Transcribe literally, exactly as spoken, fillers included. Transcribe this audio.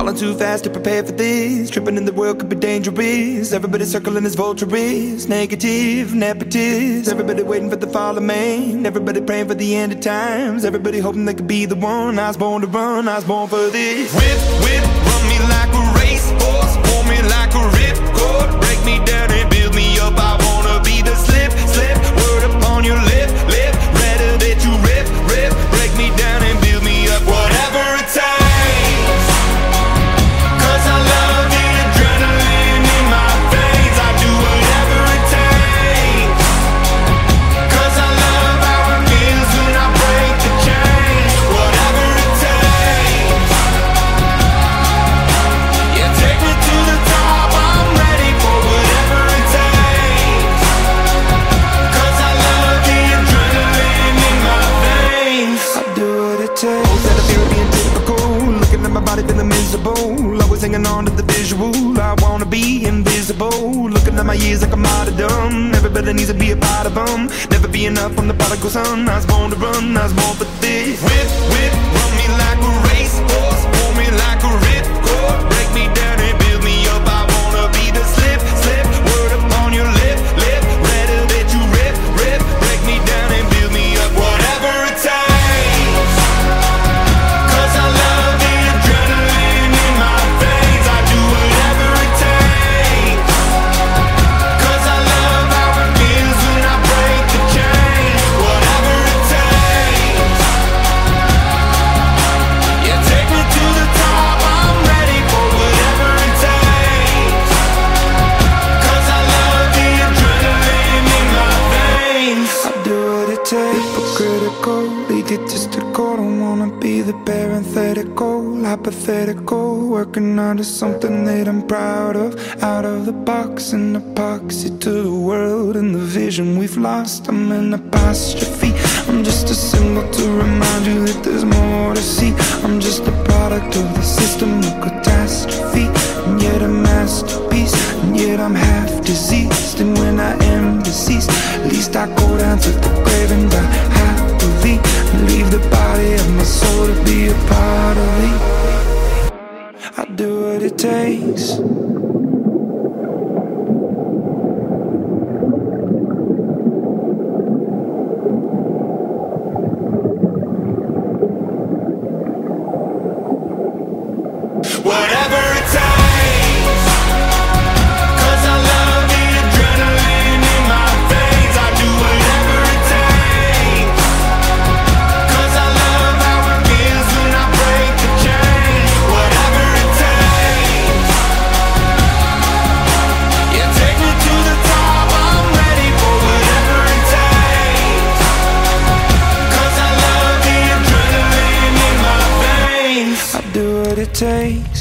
Falling too fast to prepare for this. Tripping in the world could be dangerous. Everybody circling as vultures. Negative, nepotist. Everybody waiting for the fall of man. Everybody praying for the end of times. Everybody hoping they could be the one. I was born to run, I was born for this. Whip, whip, run me like a racehorse. Pull me like a ripcord. Break me down and build me up. I wanna be the slip, slip. Word upon your lip, lip. Rather that you rip, rip. Break me down and build me up. Whatever it takes. Feeling miserable, always hanging on to the visual. I wanna be invisible, looking at my years like a martyrdom. Everybody needs to be a part of them. Never be enough from the prodigal son. I was born to run, I was born for this. Whip, whip, run me like a racehorse. Pull me like a ripcord. Break me down and build me up. I wanna be the slip, slip. Word upon your lip, lip. Rather that you rip, rip. Break me down and build me up. Whatever it takes. Hypocritical, egotistical, don't wanna be the parenthetical, hypothetical, working out of something that I'm proud of, out of the box, an epoxy to the world and the vision we've lost. I'm an apostrophe, I'm just a symbol to remind you that there's more to see. I'm just a product of the system of catastrophe, and yet a masterpiece, and yet I'm half diseased. And when I am deceased, at least I go down to the grave and die happily, and leave the body of my soul to be a part of me. I'll do what it takes. Whatever it takes, 'cause I love the adrenaline in my veins. I do whatever it takes, 'cause I love how it feels when I break the chain. Whatever it takes, yeah, take me to the top. I'm ready for whatever it takes, 'cause I love the adrenaline in my veins. I'll do what it takes.